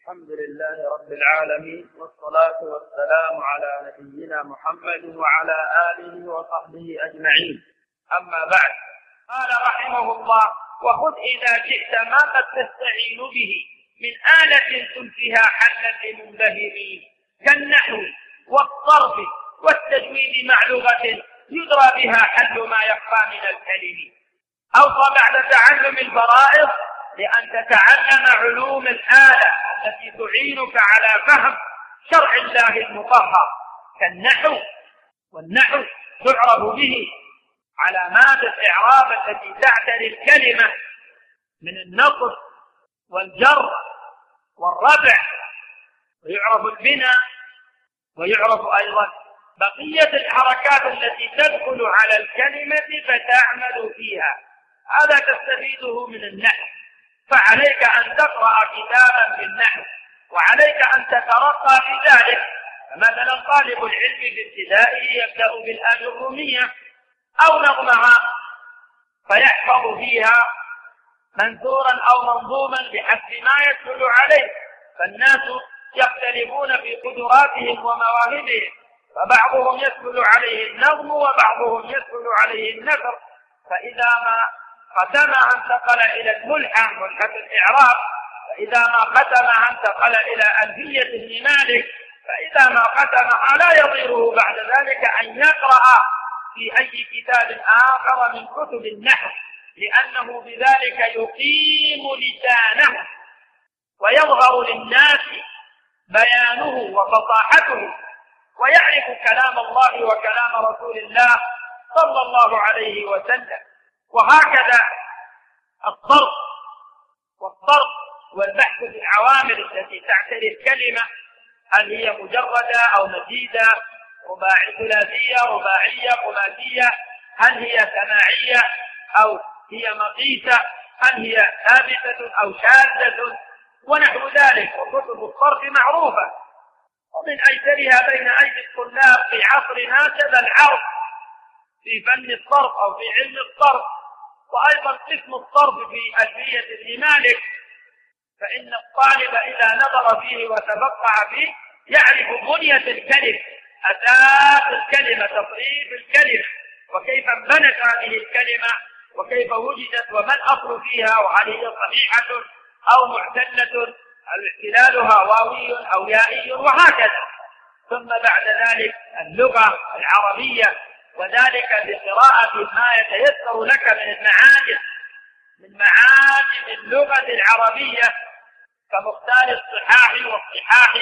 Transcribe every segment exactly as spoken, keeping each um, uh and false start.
الحمد لله رب العالمين، والصلاة والسلام على نبينا محمد وعلى آله وصحبه أجمعين. أما بعد، قال رحمه الله: وخذ إذا شئت ما قد تستعين به من آلة تنفيها حلا لمنبهم، كالنحو والصرف والتجويد مع لغة يدرى بها حل ما يخفى من الكلم. أوصى بعد تعلم الفرائض لأن تتعلم علوم الآلة التي تعينك على فهم شرع الله المطهر كالنحو، والنحو تعرف به علامات الإعراب التي تعتري الكلمة من النصب والجر والرفع، ويعرف البناء، ويعرف أيضا بقية الحركات التي تدخل على الكلمة فتعمل فيها. هذا تستفيده من النحو، فعليك أن تقرأ كتابا في النحو، وعليك أن تترقى في ذلك. فمثلا طالب العلم في ابتدائه يبدأ بالآل الرومية أو نظمها فيحفظ فيها منثورا أو منظوما بحسب ما يدخل عليه، فالناس يختلفون في قدراتهم ومواهبهم، فبعضهم يدخل عليه النظم وبعضهم يدخل عليه النثر، فإذا ما ختمها انتقل إلى الملحة ملحة الإعراب، فإذا ما ختمها انتقل إلى ألفية ابن مالك، فإذا ما ختمها لا يضيره بعد ذلك أن يقرأ في أي كتاب آخر من كتب النحو، لأنه بذلك يقيم لسانه ويظهر للناس بيانه وفصاحته، ويعرف كلام الله وكلام رسول الله صلى الله عليه وسلم. وهكذا الصرف والصرف والبحث في العوامل التي تعتري الكلمة، هل هي مجردة أو مزيدة، رباعية ثلاثية رباعية خماسية، هل هي سماعية أو هي مقيسة، هل هي ثابتة أو شاذة، ونحو ذلك. وكتب الصرف معروفة، ومن أيسرها بين أيدي الطلاب في عصرنا شذا العرض في فن الصرف أو في علم الصرف، وأيضا قسم الصرف في ألفية ابن مالك، فإن الطالب إذا نظر فيه وتفقه فيه يعرف بنية الكلمة، أساس الكلمة، تصريف الكلمة، وكيف انبنت هذه الكلمة، وكيف وجدت، وما الأصل فيها، وهل هي صحيحة أو معتلة، هل احتلالها واوي أو يائي، وهكذا. ثم بعد ذلك اللغة العربية، وذلك بقراءة ما يتيسر لك من المعاجم من معاجم اللغة العربية كمختار الصحاح والصحاح،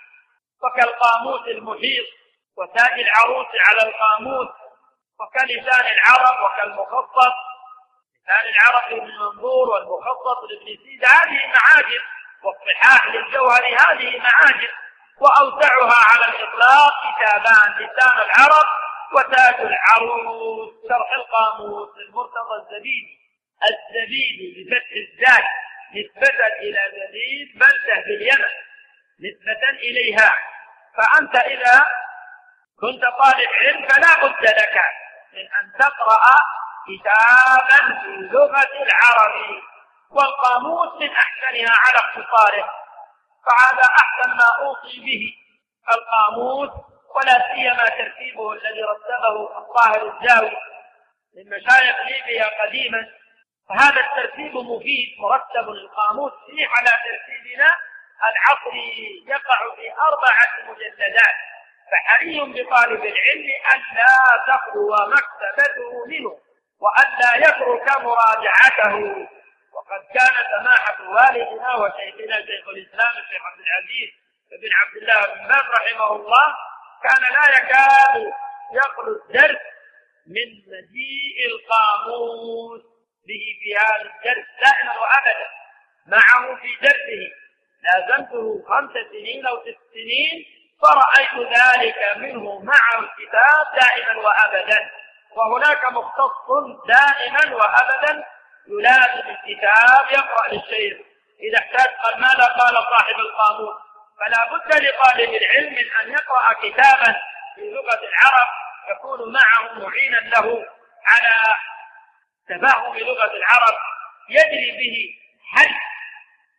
وكالقاموس المحيط، وتاج العروس على القاموس، وكلسان العرب، وكالمخطط لسان العرب لابن منظور، والمخطط لابن سيد. هذه معاجم، والصحاح للجوهري هذه معاجم. وأوسعها على الإطلاق كتابان: لسان العرب وتاج العروس، شرح القاموس للمرتضى الزبيدي، الزبيدي بفتح الزاي نسبة إلى زبيد بلدة باليمن، نسبة إليها. فأنت إذا كنت طالب علم فلا بد لك من أن تقرأ كتابا في اللغة العربية، والقاموس من أحسنها على اختصاره، فهذا أحسن ما أوصي به القاموس، ولا سيما ترتيبه الذي رتبه الطاهر الزاوي من مشايخ ليبيا قديما. فهذا الترتيب مفيد، مرتب القاموس فيه على ترتيبنا العصري، يقع في أربعة مجلدات، فحري بطالب العلم أن لا تخلو مكتبته منه، وأن لا يترك مراجعته. وقد كان سماحة والدنا وشيخنا شيخ الإسلام الشيخ عبد العزيز بن عبد الله بن باز رحمه الله كان لا يكاد يخلو الدرس من مجيء القاموس به في هذا الدرس دائما وأبدا معه في درسه. لازمته خمس سنين أو ست سنين فرأيت ذلك منه معه الكتاب دائما وأبدا. وهناك مختص دائما وأبدا يلازم الكتاب يقرأ للشيخ إذا احتاج. قال: ماذا قال صاحب القاموس؟ فلا بد لطالب العلم من أن يقرأ كتابا في لغة العرب يكون معه معينا له على تفهم لغة العرب، يجري به حل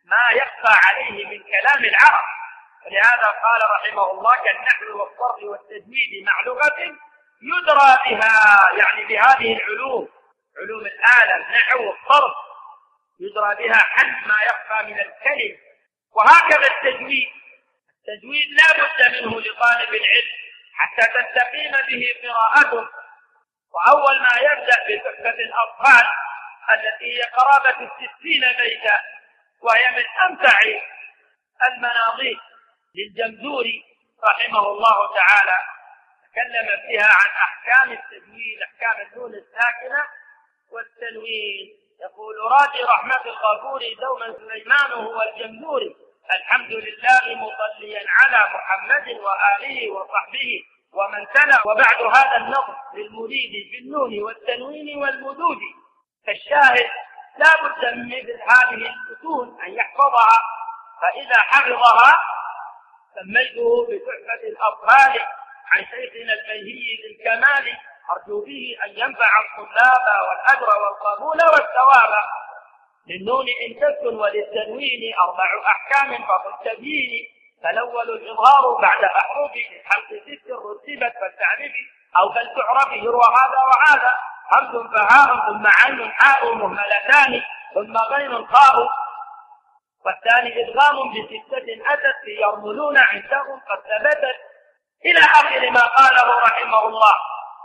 ما يخفى عليه من كلام العرب. ولهذا قال رحمه الله: كالنحو والصرف والتجويد مع لغة يدرى بها، يعني بهذه العلوم، علوم الآلة، النحو والصرف، يدرى بها حد ما يخفى من الكلم. وهكذا التجويد، التجويد لا بد منه لطالب العلم حتى تستقيم به قراءته. وأول ما يبدأ بتحفة الأطفال التي هي قرابة الستين بيتا، وهي من أمتع المناظير للجمزوري رحمه الله تعالى، تكلم فيها عن أحكام التجويد، أحكام النون الساكنة والتنوين. يقول: راجي رحمة الغفور دوما سليمان هو الجمزوري، الحمد لله مصليا على محمد وآله وصحبه ومن تلا. وبعد هذا النظم للمريد بالنون والتنوين والمدود. فالشاهد لا بد من مثل هذه المتون أن يحفظها، فإذا حفظها سميته بتحفة الأطفال عن شيخنا المنهي للكمال، أرجو به أن ينفع الطلاب والأجر والقبول والثواب. للنون إن تسكن وللتنوين أربع أحكام فقل تبيين، فالأول الإظهار بعد أحرف الحلق ست رتبت فلتعرفي أو فلتعرفي، يروى هذا وهذا، همز فهاء ثم عين حاء مهملتان ثم غين خاء. والثاني إدغام بستة أتت في يرملون عندهم قد ثبتت، إلى آخر ما قاله رحمه الله.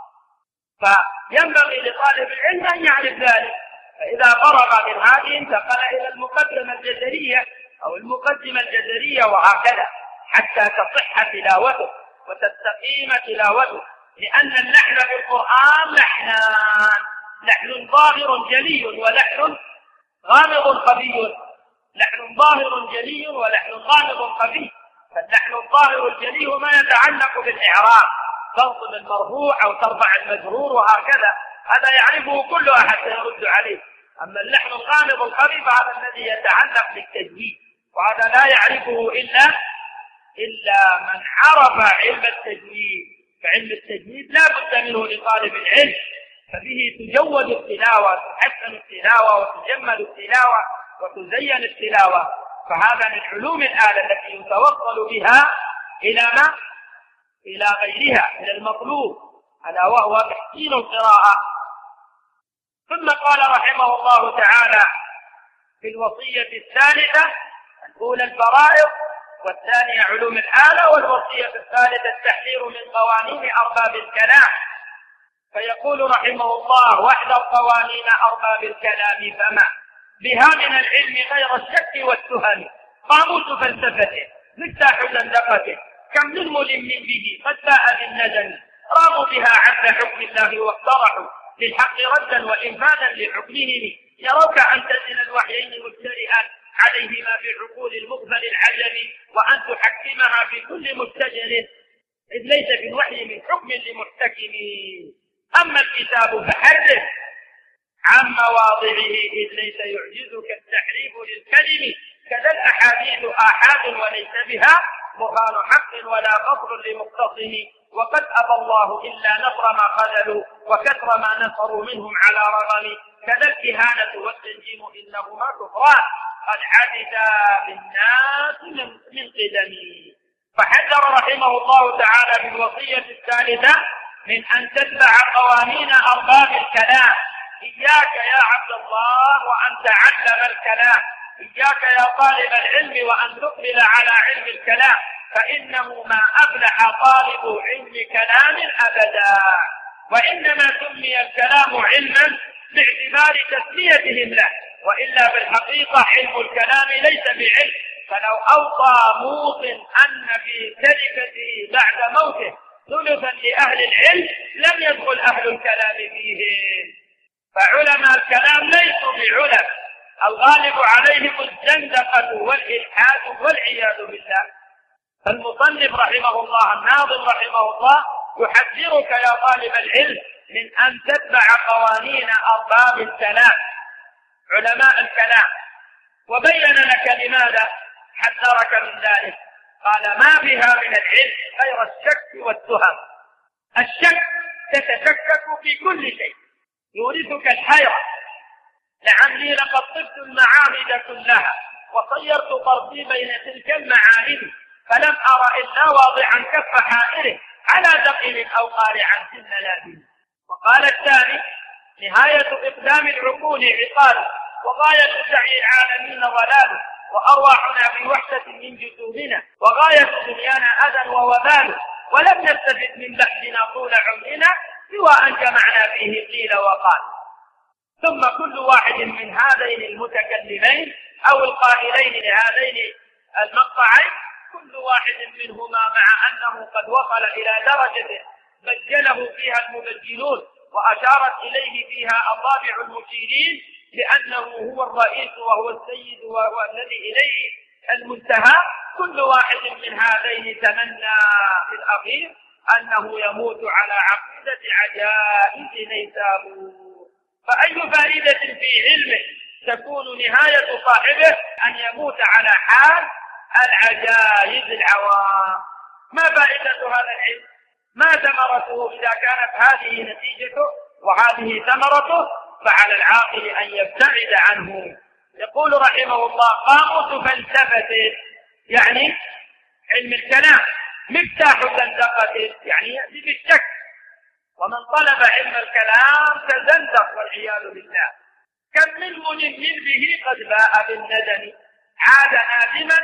فينبغي لطالب العلم أن يعرف ذلك، فإذا فرغ من هذه انتقل إلى المقدمة الجزرية أو المقدمة الجزرية، وهكذا حتى تصح تلاوته وتستقيم تلاوته. لأن اللحن في القرآن لحنان: لحن ظاهر جلي ولحن غامض خفي. لحن ظاهر جلي ولحن غامض خفي. فاللحن الظاهر الجلي ما يتعلق بالإعراب، تنصب المرفوع أو ترفع المجرور وهكذا، هذا يعرفه كل أحد سيرد عليه. أما اللحن الغامض الخفي فهذا الذي يتعلق بالتجويد، وهذا لا يعرفه إلا إلا من عرف علم التجويد. فعلم التجويد لا بد منه لطالب العلم، فبه تجود التلاوة، تحسن التلاوة وتجمل التلاوة وتزين التلاوة. فهذا من علوم الآلة التي يتوصل بها إلى ما؟ إلى غيرها، إلى المطلوب، ألا وهو تحسين القراءة. ثم قال رحمه الله تعالى في الوصية الثالثة: الأولى الفرائض، والثانية علوم الآلة، والوصية الثالثة التحذير من قوانين أرباب الكلام. فيقول رحمه الله: واحذر قوانين أرباب الكلام فما بها من العلم غير الشك والتهم، قاموس فلسفته مفتاح زندقته، كم من ملم به قد باء بالندم، راموا بها عدل حكم الله واقترحوا للحق ردا وإنفاذا لحكمهم، يروك أن تزن الوحيين مبتدئا عليهما بعقول المغفل العجمي، وأن تحكمها في كل مستجر، إذ ليس في الوحي من حكم لمحتكم. أما الكتاب فحرف عن مواضعه، إذ ليس يعجزك التحريف للكلم، كذا الأحاديث آحاد وليس بها برهان حق ولا فصل لمختصم، وقد أبى الله إلا نصر ما خذلوا وكثر ما نصروا منهم على رغم، كذا الكهانة والتنجيم إنهما كفران قد عبدا بالناس من, من قدم. فحذر رحمه الله تعالى بالوصية الثالثة من أن تتبع قوانين أرباب الكلام. إياك يا عبد الله وأن تعلم الكلام، إياك يا طالب العلم وأن تقبل على علم الكلام، فإنه ما أفلح طالب علم كلام أبدا. وإنما سمي الكلام علما باعتبار تسميتهم له، وإلا بالحقيقة علم الكلام ليس بعلم. فلو أوصى موصٍ أن في تركته بعد موته ثلثا لأهل العلم لم يدخل أهل الكلام فيه. فعلماء الكلام ليسوا بعلم، الغالب عليهم الزندقة والإلحاد والعياذ بالله. فالمصنف رحمه الله، الناظم رحمه الله، يحذرك يا طالب العلم من أن تتبع قوانين أرباب الكلام، علماء الكلام. وبين لك لماذا حذرك من ذلك. قال: ما بها من العلم غير الشك والتهم. الشك تتشكك في كل شيء، يورثك الحيرة. لعمري لقد طفت المعاهد كلها وصيرت طرفي بين تلك المعالم فلم أرى إلا واضعا كف حائره على دقيق أو قارعا سن لابن. وقال الثاني: نهاية إقدام العقول عقال، وغاية سعي العالمين ضلال، وأرواحنا في وحدة من جسومنا، وغاية دنيانا أذى ووبال، ولم نستفد من بحثنا طول عمرنا سوى أن جمعنا فيه قيل وقال. ثم كل واحد من هذين المتكلمين أو القائلين لهذين المقطعين كل واحد منهما مع أنه قد وصل إلى درجة بجله فيها المبجلون وأشارت إليه فيها أصابع المشيرين لأنه هو الرئيس وهو السيد وهو الذي إليه المنتهى، كل واحد من هذين تمنى في الأخير أنه يموت على عقيدة عجائز نيسابور. فأي فائدة في علمه تكون نهاية صاحبه أن يموت على حال العجائز العوام؟ ما فائدة هذا العلم؟ ما ثمرته إذا كانت هذه نتيجته وهذه ثمرته؟ فعلى العاقل أن يبتعد عنه. يقول رحمه الله: قاموس فلسفة يعني علم الكلام، مفتاح زندقة يعني يأتي بالشك، ومن طلب علم الكلام تزندق والعياذ بالله. كم من منم به قد باء بالندم عاد نادما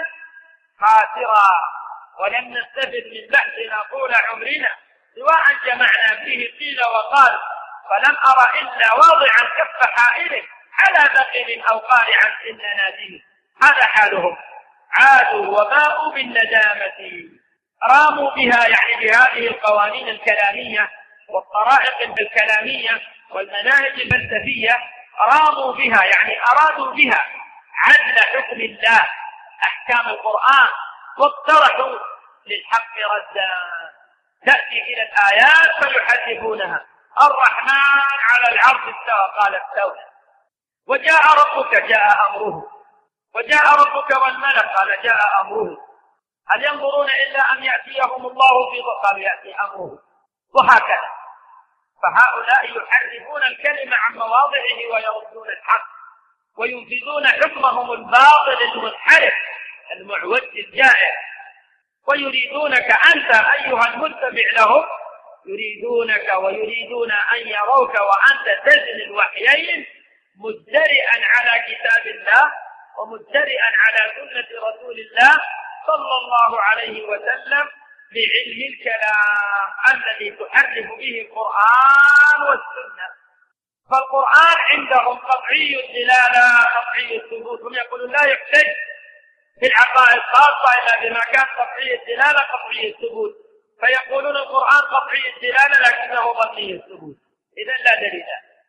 خاسرا، ولم نستفد من بحثنا طول عمرنا سواء جمعنا فيه قيل وقال، فلم أرى إلا واضعا كف حائله على بقل أو قارعا سن نادم. هذا حالهم، عادوا وباءوا بالندامة، راموا بها يعني بهذه القوانين الكلامية والطرائق الكلامية والمناهج الفلسفية، راموا بها يعني أرادوا بها عدل حكم الله أحكام القرآن، واقترحوا للحق ردا. تأتي إلى الآيات فيحذفونها: الرحمن على العرش استوى، قال استوى. وجاء ربك جاء أمره، وجاء ربك والملك قال جاء أمره. هل ينظرون إلا أن يأتيهم الله في ضوء؟ قالوا يأتي أمره. وهكذا. فهؤلاء يحرفون الكلمة عن مواضعه ويردون الحق وينفذون حكمهم الباطل المنحرف المعوج الجائع، ويريدونك أنت أيها المتبع لهم، يريدونك ويريدون أن يروك وأنت تزن الوحيين مجترئا على كتاب الله ومجترئا على سنة رسول الله صلى الله عليه وسلم بعلم الكلام الذي تحرف به القرآن والسنة. فالقرآن عندهم قطعي الدلالة قطعي الثبوت، هم يقولون لا يحتج في العقائد خاصة إلا بما كان قطعي الدلالة قطعي الثبوت، فيقولون القرآن قطعي الدلالة لكنه ظني الثبوت، إذن لا دليل.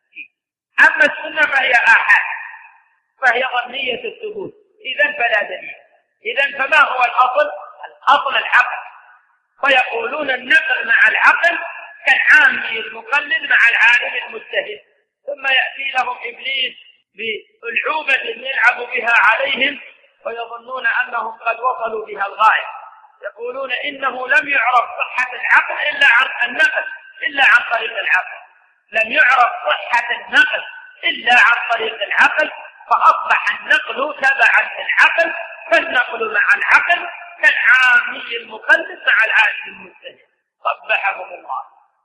أما السنة فهي آحاد فهي ظنية الثبوت، إذن فلا دليل. إذن فما هو الأصل؟ الأصل العقل. فيقولون النقل مع العقل كالعامي المقلد مع العالم المجتهد. ثم يأتي لهم إبليس بألعوبة يلعب بها عليهم ويظنون أنهم قد وصلوا بها الغاية. يقولون إنه لم يعرف صحة العقل إلا عن النقل إلا عن طريق العقل، لم يعرف صحة النقل إلا عن طريق العقل، فأصبح النقل تبعا للعقل، فالنقل مع العقل كالعامي المقلد مع العالم المجتهد. قبحهم الله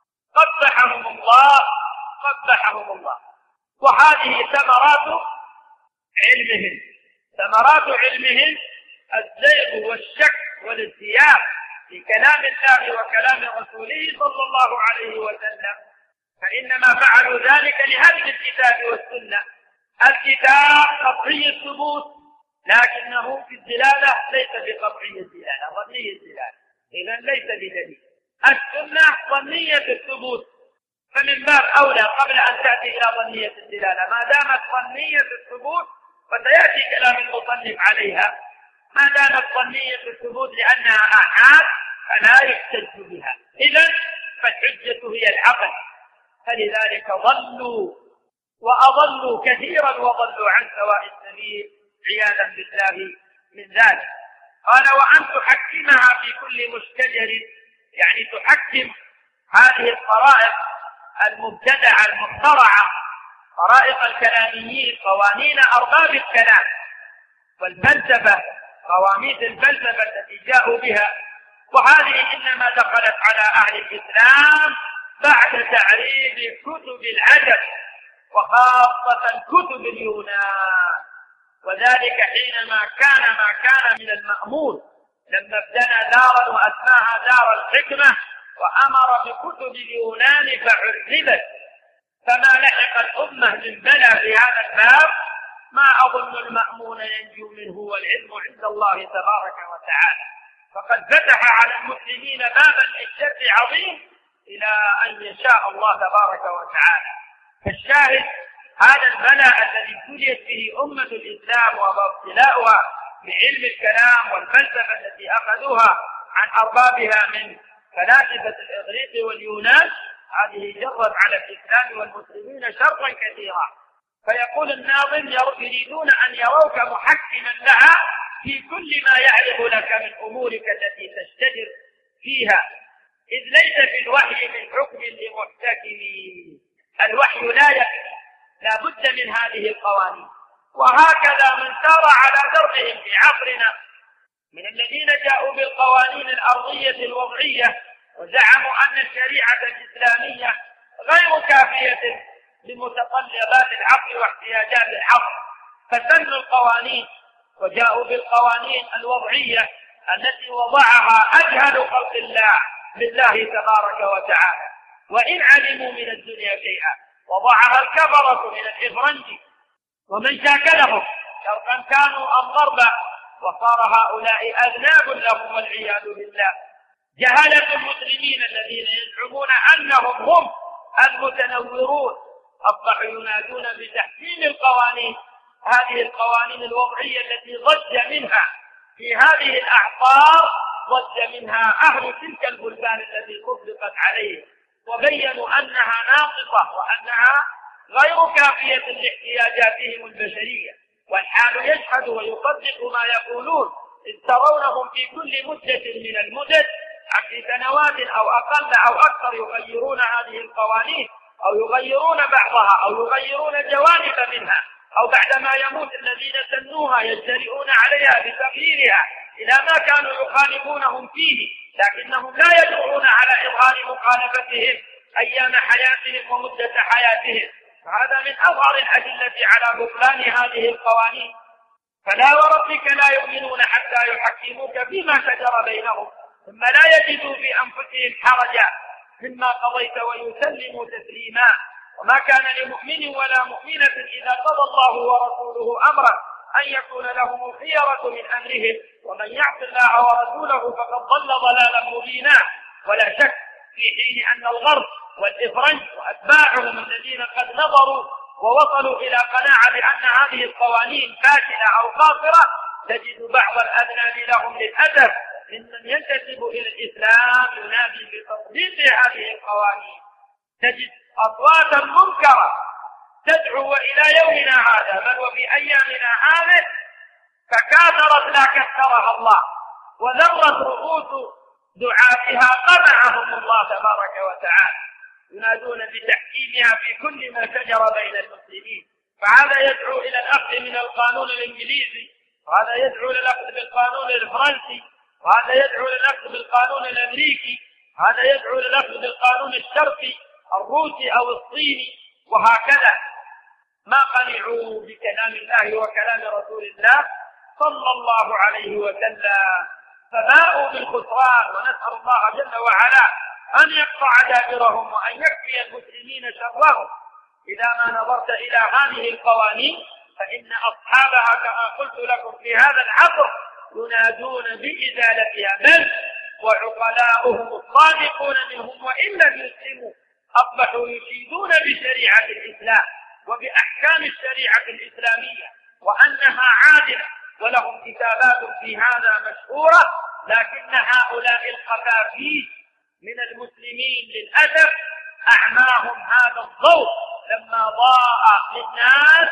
قبحهم الله قبحهم الله. وهذه ثمرات علمهم، ثمرات علمهم الزيغ والشك والازدياد في كلام الله وكلام رسوله صلى الله عليه وسلم. فإنما فعلوا ذلك لهدم الكتاب والسنة. الكتاب قطعي الثبوت لكنه في الدلالة ليس بقطعي الدلالة، ظني الدلالة، إذن ليس بدليل. السنة ظنية الثبوت، فمن باب أولى قبل أن تأتي إلى ظنية الدلالة. ما دامت ظنية الثبوت فسيأتي كلام المصنف عليها، ما دامت ظنية الثبوت لأنها آحاد فلا يحتج بها، إذن فالحجة هي العقل. فلذلك ضلوا وأضلوا كثيرا وضلوا عن سواء السبيل عياذا بالله من ذلك. قال: وأن تحكمها في كل مشتجر، يعني تحكم هذه الطرائق المبتدعة المخترعة، طرائق الكلاميين، قوانين أرباب الكلام، والفلسفة، قواميس الفلسفة التي جاءوا بها، وهذه إنما دخلت على أهل الإسلام بعد تعريب كتب العجم وخاصة كتب اليونان، وذلك حينما كان ما كان من المأمول لما ابتنى دارا وأسماها دار الحكمة وأمر بكتب اليونان فعذبت، فما لحق الأمة من بلى في هذا الباب ما أظن المأمون ينجو منه، والعلم عند الله تبارك وتعالى. فقد فتح على المسلمين بابا للشر عظيم إلى أن يشاء الله تبارك وتعالى. فالشاهد هذا البلاء الذي ابتليت به أمة الإسلام وابتلاؤها بعلم الكلام والفلسفة التي أخذوها عن أربابها من فلاسفة الإغريق واليونان، هذه جرت على الإسلام والمسلمين شرا كثيرا. فيقول الناظم: يريدون أن يروك محكما لها في كل ما يعرض لك من أمورك التي تشتجر فيها، إذ ليس في الوحي من حكم لمحتكم. الوحي لا يكفي، لا بد من هذه القوانين. وهكذا من سار على دربهم في عصرنا من الذين جاءوا بالقوانين الأرضية الوضعية وزعموا أن الشريعة الإسلامية غير كافية لمتطلبات العصر واحتياجات العصر، فسنوا القوانين وجاءوا بالقوانين الوضعية التي وضعها أجهل خلق الله بالله تبارك وتعالى، وإن علموا من الدنيا شيئا. وضعها الكفرة من الإفرنج ومن شاكلهم شرقا كانوا أم غربا، وصار هؤلاء أذناب لهم والعياذ بالله. جهلة المسلمين الذين يزعمون أنهم هم المتنورون أصبحوا ينادون بتحكيم القوانين، هذه القوانين الوضعية التي ضج منها في هذه الأعصار ضج منها أهل تلك البلدان التي طبقت عليه، وبينوا أنها ناقصة وأنها غير كافية لاحتياجاتهم البشرية. والحال يشهد ويصدق ما يقولون، إذ ترونهم في كل مدة من المدد عشر سنوات أو أقل أو أكثر يغيرون هذه القوانين أو يغيرون بعضها أو يغيرون جوانب منها، أو بعدما يموت الذين سنوها يجترئون عليها بتغييرها إلى ما كانوا يخالفونهم فيه، لكنهم لا يجرؤون على إظهار مخالفتهم أيام حياتهم ومدة حياتهم. فهذا من أظهر الأدلة على بطلان هذه القوانين. فلا وربك لا يؤمنون حتى يحكموك فيما شجر بينهم ثم لا يجدوا في أنفسهم حرجا مما قضيت ويسلموا تسليما. وما كان لمؤمن ولا مؤمنة إذا قضى الله ورسوله أمرا أن يكون لهم الخيرة من أمرهم، ومن يعص الله ورسوله فقد ضل ضلالا مبينا. ولا شك في حين أن الغرب والإفرنج وأتباعهم الذين قد نظروا ووصلوا إلى قناعة بأن هذه القوانين فاشلة أو قاصرة، تجد بعض الأذناب لهم للأسف ممن ينتسب إلى الإسلام ينادي بتطبيق هذه القوانين. تجد أصواتا منكرة تدعو إلى يومنا هذا بل وفي أيامنا هذه، فكاثرت لا كثرها الله، وذرت رؤوس دعاتها قمعهم الله تبارك وتعالى، ينادون بتحكيمها في كل ما شجر بين المسلمين. فهذا يدعو إلى الأخذ من القانون الإنجليزي، وهذا يدعو إلى الأخذ بالقانون الفرنسي، وهذا يدعو إلى الأخذ بالقانون الأمريكي، هذا يدعو إلى الأخذ بالقانون الشرقي الروسي أو الصيني، وهكذا. ما قنعوا بكلام الله وكلام رسول الله صلى الله عليه وسلم، فباءوا بالخسران. ونسأل الله جل وعلا أن يقطع دابرهم وأن يكفي المسلمين شرهم. إذا ما نظرت إلى هذه القوانين فإن أصحابها كما قلت لكم في هذا العصر ينادون بإزالتها، بل وعقلاؤهم الصادقون منهم وإن لم يسلموا أصبحوا يشيدون بشريعة الإسلام وبأحكام الشريعة الإسلامية وأنها عادلة، ولهم كتابات في هذا مشهورة. لكن هؤلاء الخفافيش من المسلمين للأسف أعماهم هذا الضوء لما ضاء للناس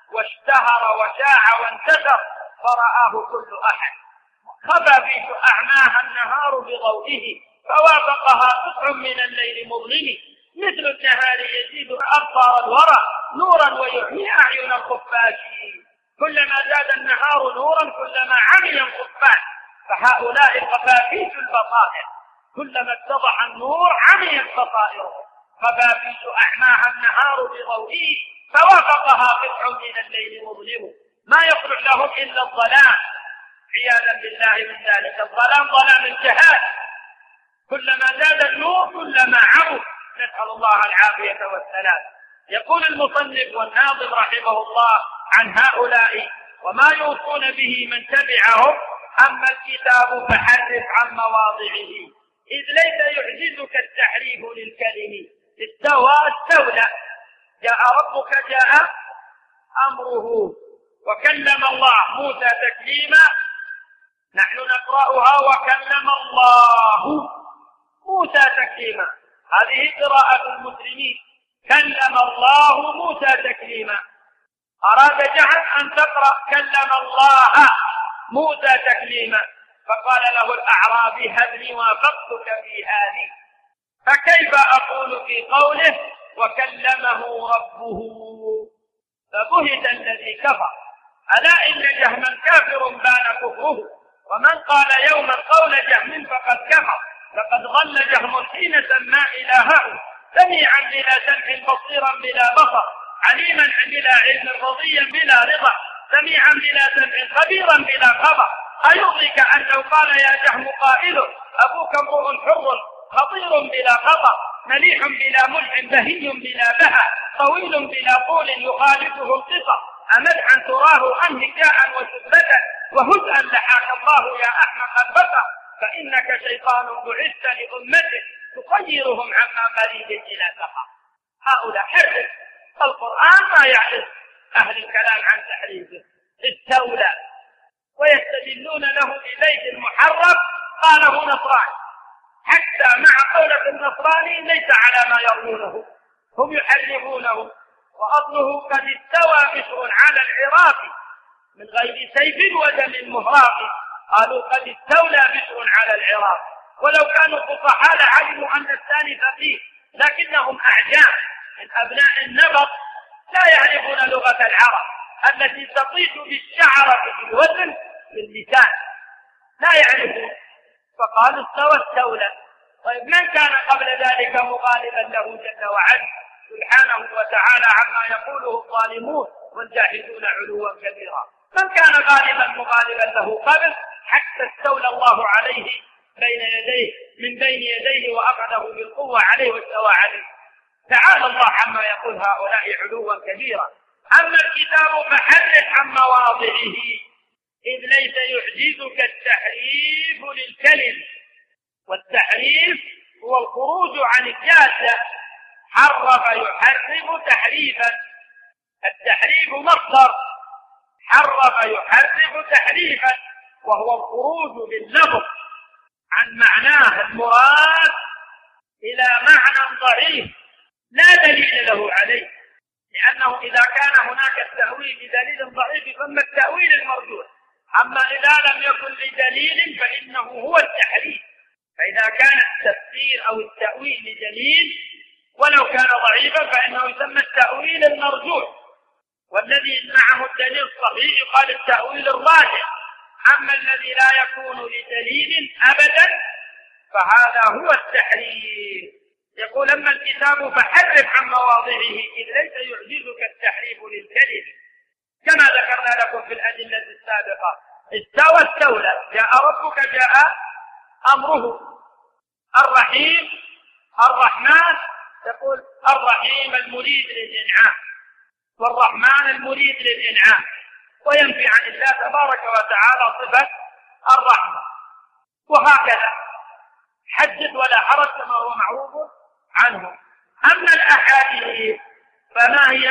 واشتهر وشاع وانتشر فرآه كل أحد. خفافيش أعماها النهار بضوئه فوافقها قطع من الليل مظلم، مثل النهار يزيد أبصار الورى نورا ويحيي أعين الخفاشين. كلما زاد النهار نورا كلما عمي القضبان، فهؤلاء خفافيش البصائر، كلما اتضح النور عميت بصائرهم. خفافيش أعماها النهار بضوئه، فوافقها قطع من الليل مظلم، ما يخرج لهم إلا الظلام، عياذا بالله من ذلك. الظلام ظلام الجهاد، كلما زاد النور كلما عموا، نسأل الله العافية والسلام. يقول المصنف والناظم رحمه الله عن هؤلاء وما يوصون به من تبعهم: أما الكتاب فحرف عن مواضعه، إذ ليس يعجزك التحريف للكلم. استوى استولى، جاء ربك جاء أمره، وكلم الله موسى تكليما. نحن نقرأها وكلم الله موسى تكليما، هذه قراءة المسلمين، كلم الله موسى تكليما. أراد جهل أن تقرأ كلم الله موسى تكليما، فقال له الأعرابي: هب لي وافقتك في هذه، فكيف أقول في قوله وكلمه ربه؟ فبهت الذي كفر. ألا إن جهما كافر بان كفره، ومن قال يوما قول جهم فقد كفر. لقد ضل جهم حين سمى إلهه، سميعا بلا سمع بصيرا بلا بصر، عليما بلا علم رضيا بلا رضا، سميعا بلا سمع خبيرا بلا خبر. أيرضيك أن لو قال يا جهم قائل أبوك امرؤ حر خطير بلا خطر، مليح بلا ملح بهي بلا بهى، طويل بلا طول يخالفه القصر، أمدحا تراه أم هجاء وسبة، وهزءا لحاك الله يا أحمق البصر، فإنك شيطان بعثت لأمتك تخيرهم عما مريد إلى سخر. هؤلاء حرف القرآن ما يعرف أهل الكلام عن تحريفه. استولى، ويستدلون له ببيت المحرف قاله نصراني، حتى مع قولة النصراني ليس على ما يرونه، هم يحرفونه. وأصله قد استوى بشر على العراق من غير سيف ودم مهراق. قالوا قد استولى بشر على العراق، ولو كانوا فصحاء لعلموا أن الثاني فقيه، لكنهم أعجام من أبناء النبط لا يعرفون لغة العرب التي تطيش بالشعرة في الوزن في اللسان، لا يعرفون، فقالوا استوى استولى. طيب من كان قبل ذلك مغالبا له جل وعلا سبحانه وتعالى عما يقوله الظالمون والجاحدون علوا كبيرا؟ من كان غالبا مغالبا له قبل حتى استولى الله عليه بين يديه من بين يديه وأخذه بالقوة عليه واستوى عليه؟ تعالى الله عما يقول هؤلاء علوا كبيرا. أما الكتاب فحرف عن مواضعه، إذ ليس يعجزك التحريف للكلم، والتحريف هو الخروج عن الجادة. حرف يحرف تحريفا، التحريف مصدر، حرف يحرف تحريفا، وهو الخروج باللفظ عن معناه المراد إلى معنى ضعيف لا دليل له عليه، لأنه إذا كان هناك التأويل بدليل ضعيف ثم التأويل المرجوح، أما إذا لم يكن لدليل فإنه هو التحريف. فإذا كان التفسير أو التأويل لدليل ولو كان ضعيفا فإنه يسمى التأويل المرجوح، والذي معه الدليل الصحيح يقال التأويل الراجح. أما الذي لا يكون لدليل أبدا فهذا هو التحريف. يقول أما الكتاب فحرف عن مواضعه، إذ ليس يعجزك التحريف للكلم، كما ذكرنا لكم في الأدلة السابقة. استوى استولى، جاء ربك جاء أمره. الرحيم الرحمن، يقول الرحيم المريد للإنعام، والرحمن المريد للإنعام، وينفي عن الله تبارك وتعالى صفة الرحمة. وهكذا حدث ولا حرج كما هو معروف عنه. أما الأحاديث فما هي؟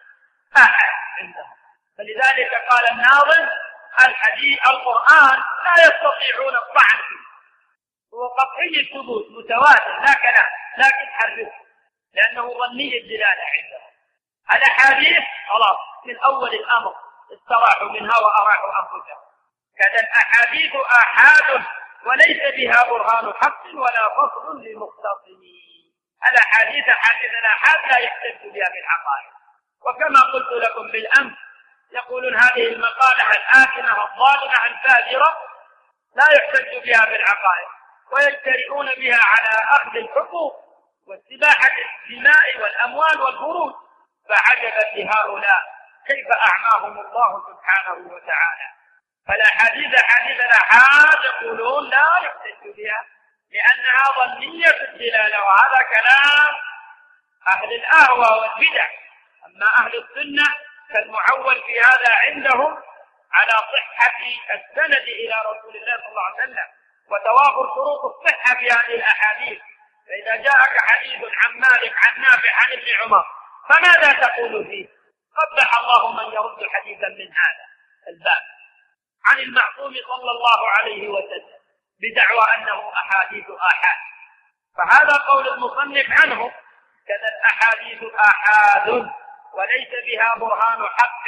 أحد عندهم، فلذلك قال الناظم الحديث القرآن لا يستطيعون الطعن فيه، هو قطعي الثبوت متواتر لا كلام، لكن حرفه لأنه ظني الدلالة عندهم. الأحاديث خلاص من أول الأمر استراحوا منها وأراحوا أنفسهم. كذا الأحاديث آحاد وليس بها برهان حق ولا فصل للمختصمين. الأحاديث حادث الآحاد لا يحتج بها في الحقائق. وكما قلت لكم بالأمس يقولون هذه المقالة الآثمة الظالمة الفاجرة لا يحتج بها بالعقائد، ويجترئون بها على أخذ الحقوق واستباحة الدماء والأموال والفروج. فعجبا لهؤلاء كيف أعماهم الله سبحانه وتعالى. فالأحاديث حديث الآحاد يقولون لا يحتج بها لأنها ظنية الدلالة، وهذا كلام أهل الأهوى والبدع. أما أهل السنة فالمعول في هذا عندهم على صحة السند إلى رسول الله صلى الله عليه وسلم وتوافر شروط الصحة في هذه الأحاديث. فإذا جاءك حديث عن مالك عن نافع عن ابن عمر فماذا تقول فيه؟ قبح الله من يرد حديثا من هذا الباب عن المعصوم صلى الله عليه وسلم بدعوى أنه أحاديث آحاد. فهذا قول المصنف عنه، كذا الأحاديث آحاد وليس بها برهان حق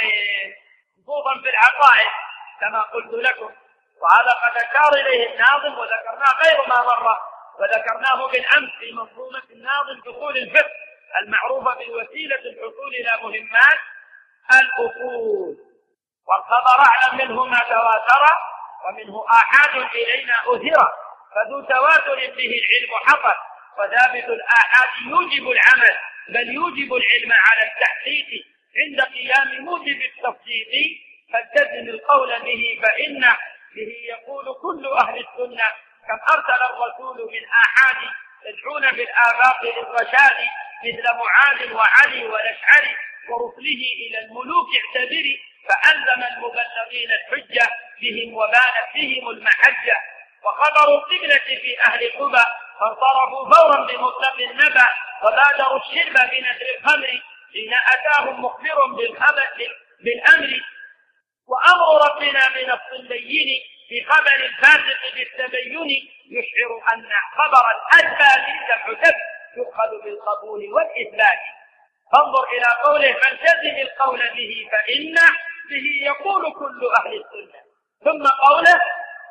خصوصا في العقائد كما قلت لكم. وهذا قد أشار إليه الناظم وذكرناه غير ما مرة، وذكرناه بالأمس في منظومة الناظم دخول الفقه المعروفة بوسيلة الحصول إلى مهمات الأصول. والخبر أعلم منه ما تواتر ومنه آحاد إلينا أثر، فذو تواتر به العلم حصل، وثابت الآحاد يوجب العمل بل يوجب العلم على التحقيق عند قيام موجب التصديق. فالتزم القول به فإنه به يقول كل أهل السنة. كم أرسل الرسول من آحاد يدعون في الآفاق للرشاد مثل معاذ وعلي والأشعري ورسله إلى الملوك اعتبري. فألزم المبلغين الحجة بهم وبانت بهم المحجة. وخبروا القبلة في أهل قبى فانصرفوا فورا بمطلق النبأ وبادروا الشرب بنذر الخمر حين أتاهم مخبر بالأمر. وأمر ربنا بنص بين في خبر الفاسق بالتبين يشعر أن خبر الأثبات جمع يؤخذ بالقبول والإثبات. فانظر إلى قوله فالتزم القول به فإنه به يقول كل أهل السنة. ثم قوله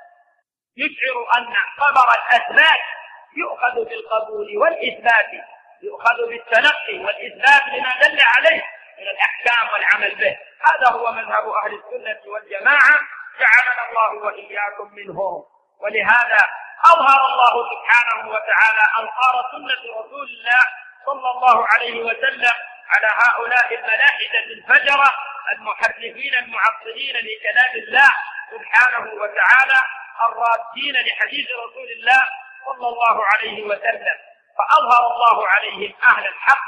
يشعر أن خبر الأثبات يؤخذ بالقبول والإثبات، يؤخذ بالتلقي والإثبات لما دل عليه من الأحكام والعمل به. هذا هو مذهب أهل السنة والجماعة، جعلنا الله وإياكم منهم. ولهذا أظهر الله سبحانه وتعالى أنصار سنة رسول الله صلى الله عليه وسلم على هؤلاء الملاحدة الفجرة المحرفين المعطلين لكلام الله سبحانه وتعالى الرادين لحديث رسول الله صلى الله عليه وسلم. فأظهر الله عليهم أهل الحق،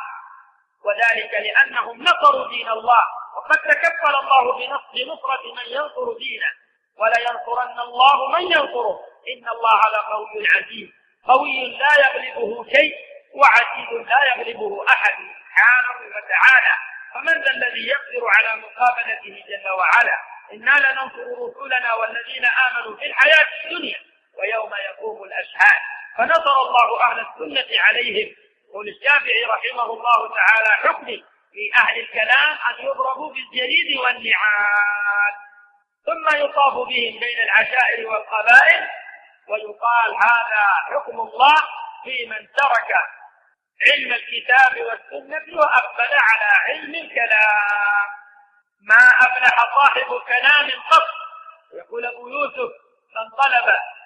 وذلك لأنهم نصروا دين الله. وقد تكفل الله بنصرة من ينصر دينه ولينصرن الله من ينصره إن الله لقوي عزيز، قوي لا يغلبه شيء وعزيز لا يغلبه أحد سبحانه وتعالى. فمن ذا الذي يقدر على مقابلته جل وعلا؟ إنا لننصر رسلنا والذين آمنوا في الحياة الدنيا ويوم يقوم الأشهاد. فنصر الله أهل السنة عليهم. قل الشافعي رحمه الله تعالى حكم في أهل الكلام أن يضربوا بالجريد والنعال ثم يطاف بهم بين العشائر والقبائل ويقال هذا حكم الله في من ترك علم الكتاب والسنة وأقبل على علم الكلام. ما أفلح صاحب كلام قط. يقول أبو يوسف من طلب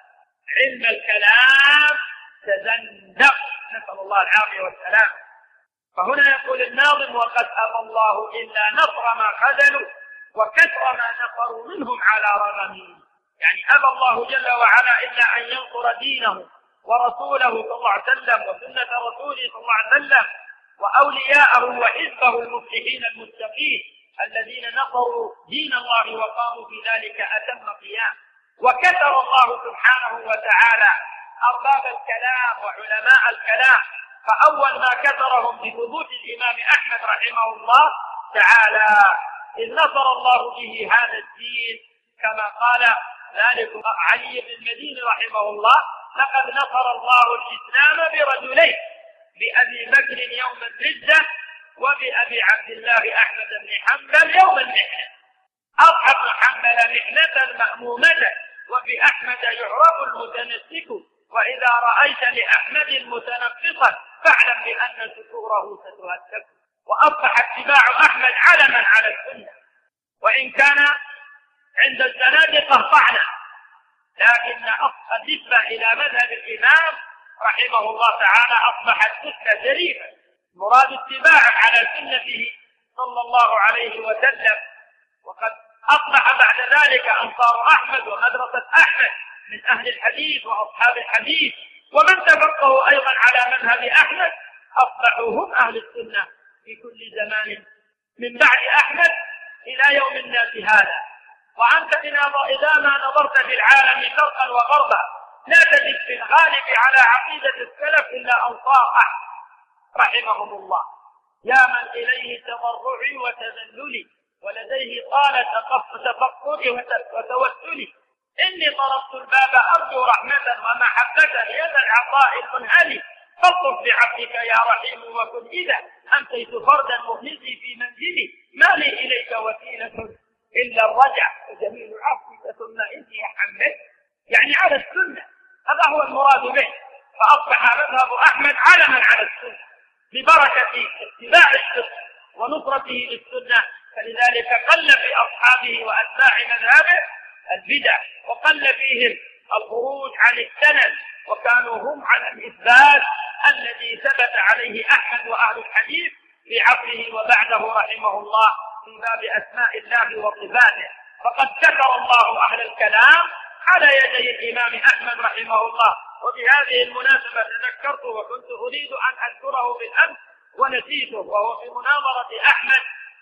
علم الكلام تزندق، نسأل الله العافية والسلام. فهنا يقول الناظم وقد أبى الله إلا نصر ما خذلوا وكثر ما نصروا منهم على رغم. يعني أبى الله جل وعلا إلا أن ينصر دينه ورسوله صلى الله عليه وسلم وسنة رسوله صلى الله عليه وسلم وأولياءه وحزبه المفلحين المتقين الذين نصروا دين الله وقاموا في ذلك أتم قيام. وكثر الله سبحانه وتعالى أرباب الكلام وعلماء الكلام. فأول ما كثرهم بثبوت الإمام أحمد رحمه الله تعالى إذ نصر الله به هذا الدين كما قال ذلك علي بن المديني رحمه الله لقد نصر الله الإسلام برجلين بأبي بكر يوم الردة وبأبي عبد الله أحمد بن حنبل يوم المحنة. أصحب حنبل محنة مأمومة وبأحمد يعرف المتنسك وإذا رأيت لأحمد متنقصا فاعلم بأن سطوره ستهتك. وأصبح اتباع أحمد علما على السنة وإن كان عند الزنادقة طعنة، لكن النسبة إلى مذهب الإمام رحمه الله تعالى أصبحت سنة شريفة، مراد اتباعه على سنته صلى الله عليه وسلم. وقد أصبح بعد ذلك أنصار أحمد ومدرسة أحمد من أهل الحديث وأصحاب الحديث، ومن تفقهوا أيضا على مذهب أحمد أصبحوا هم أهل السنة في كل زمان من بعد أحمد إلى يوم الناس هذا. وأنت إذا ما نظرت في العالم شرقا وغربا لا تجد في الغالب على عقيدة السلف إلا أنصار أحمد رحمهم الله، يا من إليه تضرعي وتذللي ولديه طال تفقدي وتوسلي، إني طرقت الباب أرجو رحمة ومحبة يد العطاء المنهلي، فاطف بعبدك يا رحيم وكن إذا أمسيت فردا مخلصي في منزلي، ما لي إليك وسيلة إلا الرجع وجميل عفوك ثم إني أحمد، يعني على السنة، هذا هو المراد به. فأصبح مذهب أحمد علما على السنة ببركة اتباع السنة ونصرته للسنة، فلذلك قل في أصحابه وأتباع مذهبه البدع، وقل فيهم الخروج عن السند، وكانوا هم على الإثبات الذي ثبت عليه أحمد وأهل الحديث في عصره وبعده رحمه الله في باب أسماء الله وصفاته. فقد شكر الله أهل الكلام على يدي الإمام أحمد رحمه الله. وبهذه المناسبة تذكرت وكنت أريد أن أذكره بالأمس ونسيته، وهو في مناظرة أحمد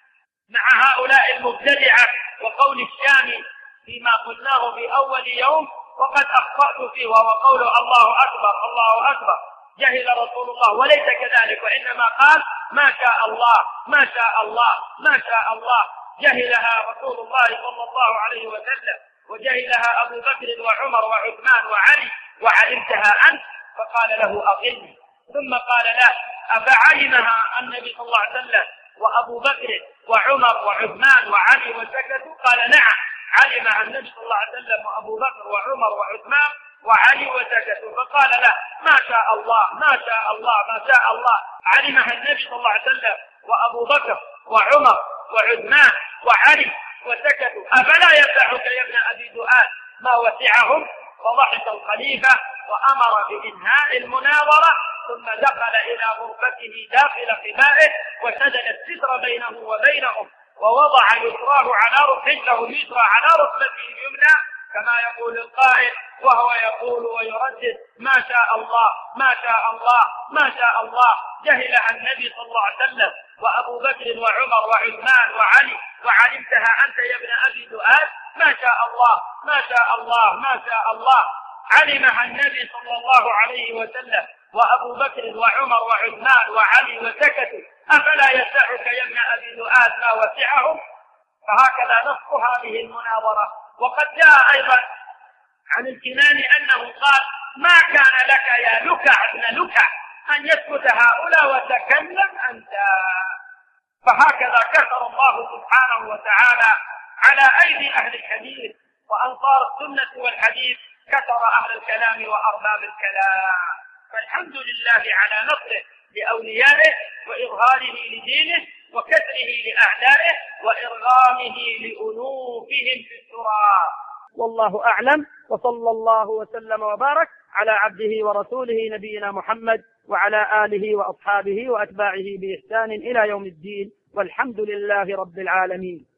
مع هؤلاء المبتدعة وقول الشامي فيما قلناه في أول يوم وقد أخطأت فيه، وهو قول الله أكبر الله أكبر جهل رسول الله، وليس كذلك، وإنما قال ما شاء الله ما شاء الله ما شاء الله، جهلها رسول الله صلى الله عليه وسلم، وجهلها أبو بكر وعمر وعثمان وعلي، وعلمتها أنت؟ فقال له أقلني. ثم قال له أفعلمها النبي صلى الله عليه وسلم وأبو بكر وعمر وعثمان وعلي وسكتوا؟ قال نعم علمها النبي صلى الله عليه وسلم وأبو بكر وعمر وعثمان وعلي وسكتوا. فقال له ما شاء الله ما شاء الله ما شاء الله، علمها النبي صلى الله عليه وسلم وأبو بكر وعمر وعثمان وعلي وسكتوا، أفلا يسعك يا ابن أبي دؤاد ما وسعهم؟ فضحك الخليفة وأمر بإنهاء المناظرة، ثم دخل إلى غرفته داخل خبائه وسدل الستر بينه وبينهم، ووضع يسراه على رجله اليسرى على ركبته اليمنى كما يقول القائل، وهو يقول ويردد ما شاء الله ما شاء الله ما شاء الله، جهلها النبي صلى الله عليه وسلم وأبو بكر وعمر وعثمان وعلي، وعلمتها أنت يا ابن أبي دؤاد؟ ما شاء الله ما شاء الله ما شاء الله، علمها النبي صلى الله عليه وسلم وأبو بكر وعمر وعثمان وعلي وسكتوا، أفلا يسعك يا ابن أبي دؤاد ما وسعهم؟ فهكذا نصف هذه المناظرة. وقد جاء أيضا عن الكناني أنه قال ما كان لك يا لكع ابن لكع أن يسكت هؤلاء وتكلم أنت. فهكذا كثر الله سبحانه وتعالى على أيدي أهل الحديث وأنصار السنة والحديث، كثر أهل الكلام وأرباب الكلام. فالحمد لله على نصره لأوليائه وإظهاره لدينه وكسره لأعدائه وإرغامه لأنوفهم في التراب. والله أعلم، وصلى الله وسلم وبارك على عبده ورسوله نبينا محمد وعلى آله وأصحابه وأتباعه بإحسان إلى يوم الدين، والحمد لله رب العالمين.